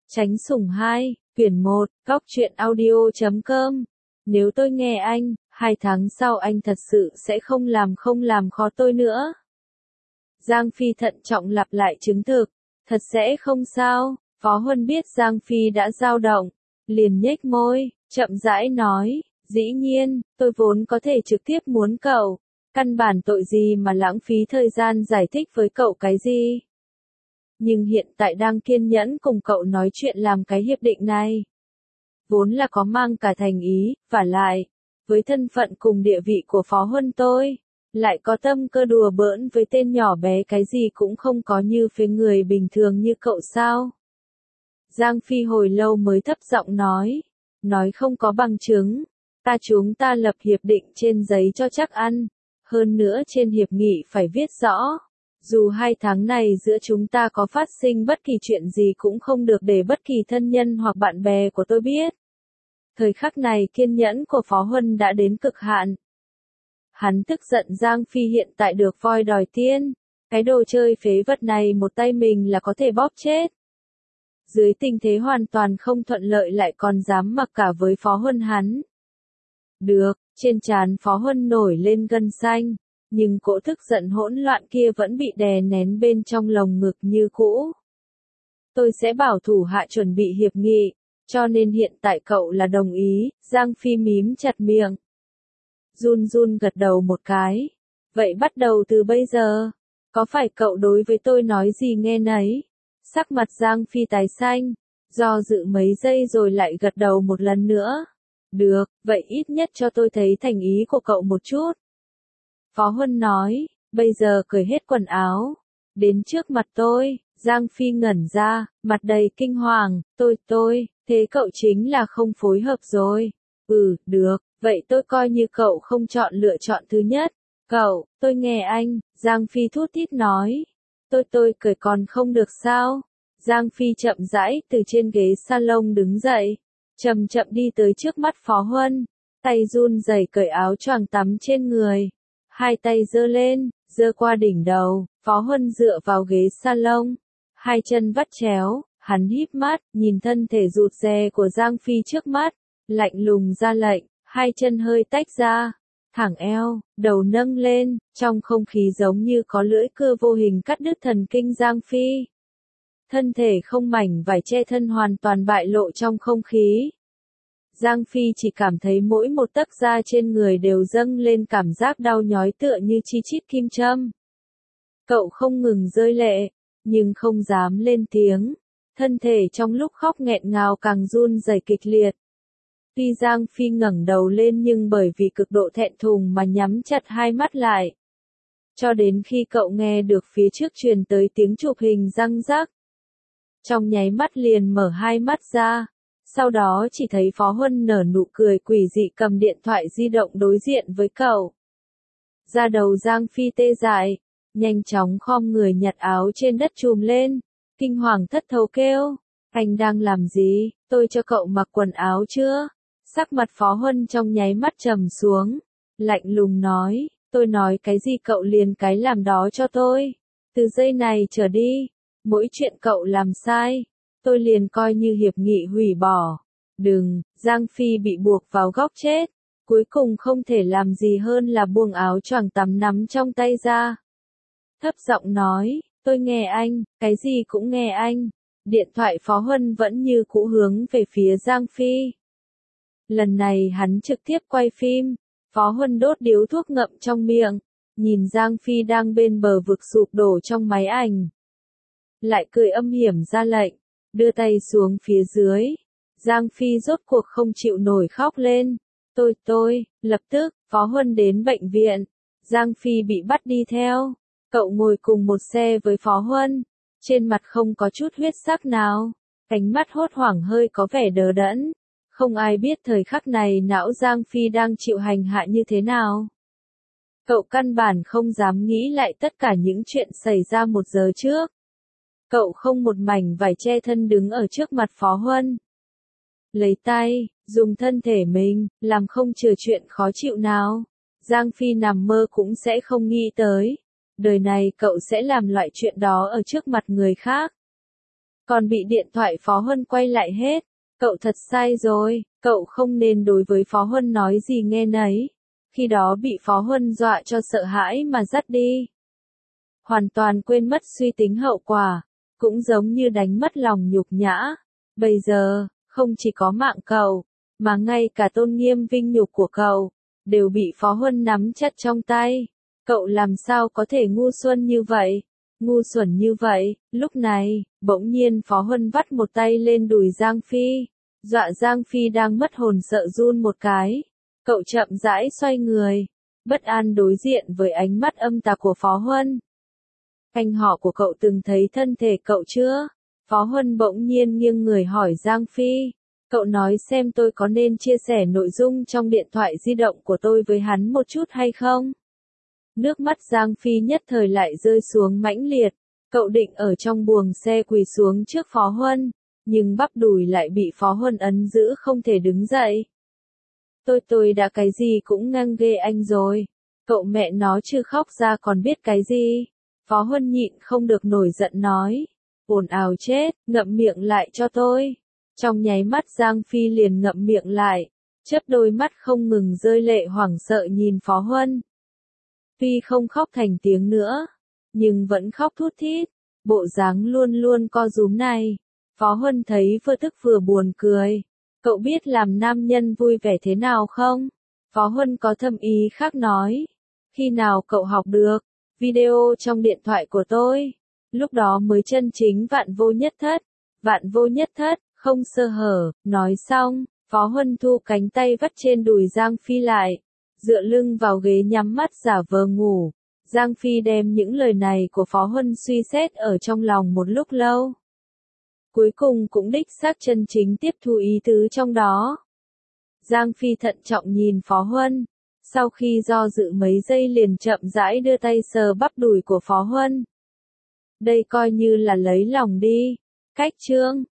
Tránh sủng 2, quyển 1, góc truyện audio.com. Nếu tôi nghe anh, 2 tháng sau anh thật sự sẽ không làm khó tôi nữa. Giang Phi thận trọng lặp lại chứng thực. Thật sẽ không sao. Phó Huân biết Giang Phi đã dao động, liền nhếch môi, chậm rãi nói, dĩ nhiên, tôi vốn có thể trực tiếp muốn cậu. Căn bản tội gì mà lãng phí thời gian giải thích với cậu cái gì. Nhưng hiện tại đang kiên nhẫn cùng cậu nói chuyện làm cái hiệp định này. Vốn là có mang cả thành ý, vả lại, với thân phận cùng địa vị của Phó Huân tôi, lại có tâm cơ đùa bỡn với tên nhỏ bé cái gì cũng không có như phía người bình thường như cậu sao. Giang Phi hồi lâu mới thấp giọng nói không có bằng chứng, chúng ta lập hiệp định trên giấy cho chắc ăn, hơn nữa trên hiệp nghị phải viết rõ. Dù 2 tháng này giữa chúng ta có phát sinh bất kỳ chuyện gì cũng không được để bất kỳ thân nhân hoặc bạn bè của tôi biết. Thời khắc này kiên nhẫn của Phó Huân đã đến cực hạn. Hắn tức giận Giang Phi hiện tại được voi đòi tiên. Cái đồ chơi phế vật này một tay mình là có thể bóp chết. Dưới tình thế hoàn toàn không thuận lợi lại còn dám mặc cả với Phó Huân hắn. Được, trên trán Phó Huân nổi lên gân xanh. Nhưng cỗ tức giận hỗn loạn kia vẫn bị đè nén bên trong lồng ngực như cũ. Tôi sẽ bảo thủ hạ chuẩn bị hiệp nghị, cho nên hiện tại cậu là đồng ý, Giang Phi mím chặt miệng. Run gật đầu một cái. Vậy bắt đầu từ bây giờ, có phải cậu đối với tôi nói gì nghe nấy? Sắc mặt Giang Phi tái xanh, do dự mấy giây rồi lại gật đầu một lần nữa. Được, vậy ít nhất cho tôi thấy thành ý của cậu một chút. Phó Huân nói, bây giờ cởi hết quần áo, đến trước mặt tôi. Giang Phi ngẩn ra, mặt đầy kinh hoàng, tôi, thế cậu chính là không phối hợp rồi. Được, vậy tôi coi như cậu không chọn lựa chọn thứ nhất. Tôi nghe anh, Giang Phi thút thít nói. Tôi cởi còn không được sao? Giang Phi chậm rãi từ trên ghế salon đứng dậy, chậm đi tới trước mắt Phó Huân, tay run rẩy cởi áo choàng tắm trên người. 2 tay giơ lên, giơ qua đỉnh đầu, Phó Huân dựa vào ghế salon, 2 chân vắt chéo, hắn híp mắt, nhìn thân thể rụt rè của Giang Phi trước mắt, lạnh lùng ra lệnh, 2 chân hơi tách ra, thẳng eo, đầu nâng lên, trong không khí giống như có lưỡi cưa vô hình cắt đứt thần kinh Giang Phi. Thân thể không mảnh vải che thân hoàn toàn bại lộ trong không khí. Giang Phi chỉ cảm thấy mỗi một tấc da trên người đều dâng lên cảm giác đau nhói tựa như chi chít kim châm. Cậu không ngừng rơi lệ, nhưng không dám lên tiếng. Thân thể trong lúc khóc nghẹn ngào càng run rẩy kịch liệt. Tuy Giang Phi ngẩng đầu lên nhưng bởi vì cực độ thẹn thùng mà nhắm chặt 2 mắt lại. Cho đến khi cậu nghe được phía trước truyền tới tiếng chụp hình răng rắc. Trong nháy mắt liền mở 2 mắt ra. Sau đó chỉ thấy Phó Huân nở nụ cười quỷ dị cầm điện thoại di động đối diện với cậu. Da đầu Giang Phi tê dại, nhanh chóng khom người nhặt áo trên đất chùm lên, kinh hoàng thất thố kêu, anh đang làm gì, tôi cho cậu mặc quần áo chưa? Sắc mặt Phó Huân trong nháy mắt trầm xuống, lạnh lùng nói, tôi nói cái gì cậu liền cái làm đó cho tôi. Từ giây này trở đi, mỗi chuyện cậu làm sai, tôi liền coi như hiệp nghị hủy bỏ. Đừng, Giang Phi bị buộc vào góc chết, cuối cùng không thể làm gì hơn là buông áo choàng tắm nắm trong tay ra. Thấp giọng nói, tôi nghe anh, cái gì cũng nghe anh. Điện thoại Phó Huân vẫn như cũ hướng về phía Giang Phi. Lần này hắn trực tiếp quay phim, Phó Huân đốt điếu thuốc ngậm trong miệng, nhìn Giang Phi đang bên bờ vực sụp đổ trong máy ảnh. Lại cười âm hiểm ra lệnh, đưa tay xuống phía dưới. Giang Phi rốt cuộc không chịu nổi khóc lên. Tôi, lập tức, Phó Huân đến bệnh viện. Giang Phi bị bắt đi theo. Cậu ngồi cùng một xe với Phó Huân. Trên mặt không có chút huyết sắc nào. Ánh mắt hốt hoảng hơi có vẻ đờ đẫn. Không ai biết thời khắc này não Giang Phi đang chịu hành hạ như thế nào. Cậu căn bản không dám nghĩ lại tất cả những chuyện xảy ra 1 giờ trước. Cậu không một mảnh vải che thân đứng ở trước mặt Phó Huân. Lấy tay, dùng thân thể mình, làm không chừa chuyện khó chịu nào. Giang Phi nằm mơ cũng sẽ không nghĩ tới. Đời này cậu sẽ làm loại chuyện đó ở trước mặt người khác. Còn bị điện thoại Phó Huân quay lại hết. Cậu thật sai rồi, cậu không nên đối với Phó Huân nói gì nghe nấy. Khi đó bị Phó Huân dọa cho sợ hãi mà dắt đi. Hoàn toàn quên mất suy tính hậu quả, cũng giống như đánh mất lòng nhục nhã. Bây giờ, không chỉ có mạng cậu, mà ngay cả tôn nghiêm vinh nhục của cậu, đều bị Phó Huân nắm chặt trong tay. Cậu làm sao có thể ngu xuẩn như vậy? Ngu xuẩn như vậy, lúc này, bỗng nhiên Phó Huân vắt một tay lên đùi Giang Phi, dọa Giang Phi đang mất hồn sợ run một cái. Cậu chậm rãi xoay người, bất an đối diện với ánh mắt âm tà của Phó Huân. Anh họ của cậu từng thấy thân thể cậu chưa? Phó Huân bỗng nhiên nghiêng người hỏi Giang Phi. Cậu nói xem tôi có nên chia sẻ nội dung trong điện thoại di động của tôi với hắn một chút hay không? Nước mắt Giang Phi nhất thời lại rơi xuống mãnh liệt. Cậu định ở trong buồng xe quỳ xuống trước Phó Huân, nhưng bắp đùi lại bị Phó Huân ấn giữ không thể đứng dậy. Tôi đã cái gì cũng ngang ghê anh rồi. Cậu mẹ nó chưa khóc ra còn biết cái gì? Phó Huân nhịn không được nổi giận nói. Ồn ào chết, ngậm miệng lại cho tôi. Trong nháy mắt Giang Phi liền ngậm miệng lại, chớp đôi mắt không ngừng rơi lệ hoảng sợ nhìn Phó Huân. Tuy không khóc thành tiếng nữa, nhưng vẫn khóc thút thít, bộ dáng luôn luôn co rúm này. Phó Huân thấy vừa tức vừa buồn cười. Cậu biết làm nam nhân vui vẻ thế nào không? Phó Huân có thâm ý khác nói. Khi nào cậu học được? Video trong điện thoại của tôi. Lúc đó mới chân chính vạn vô nhất thất. Vạn vô nhất thất, không sơ hở. Nói xong, Phó Huân thu cánh tay vắt trên đùi Giang Phi lại, dựa lưng vào ghế nhắm mắt giả vờ ngủ. Giang Phi đem những lời này của Phó Huân suy xét ở trong lòng một lúc lâu. Cuối cùng cũng đích xác chân chính tiếp thu ý tứ trong đó. Giang Phi thận trọng nhìn Phó Huân, sau khi do dự mấy giây liền chậm rãi đưa tay sờ bắp đùi của Phó Huân. Đây coi như là lấy lòng đi. Cách chương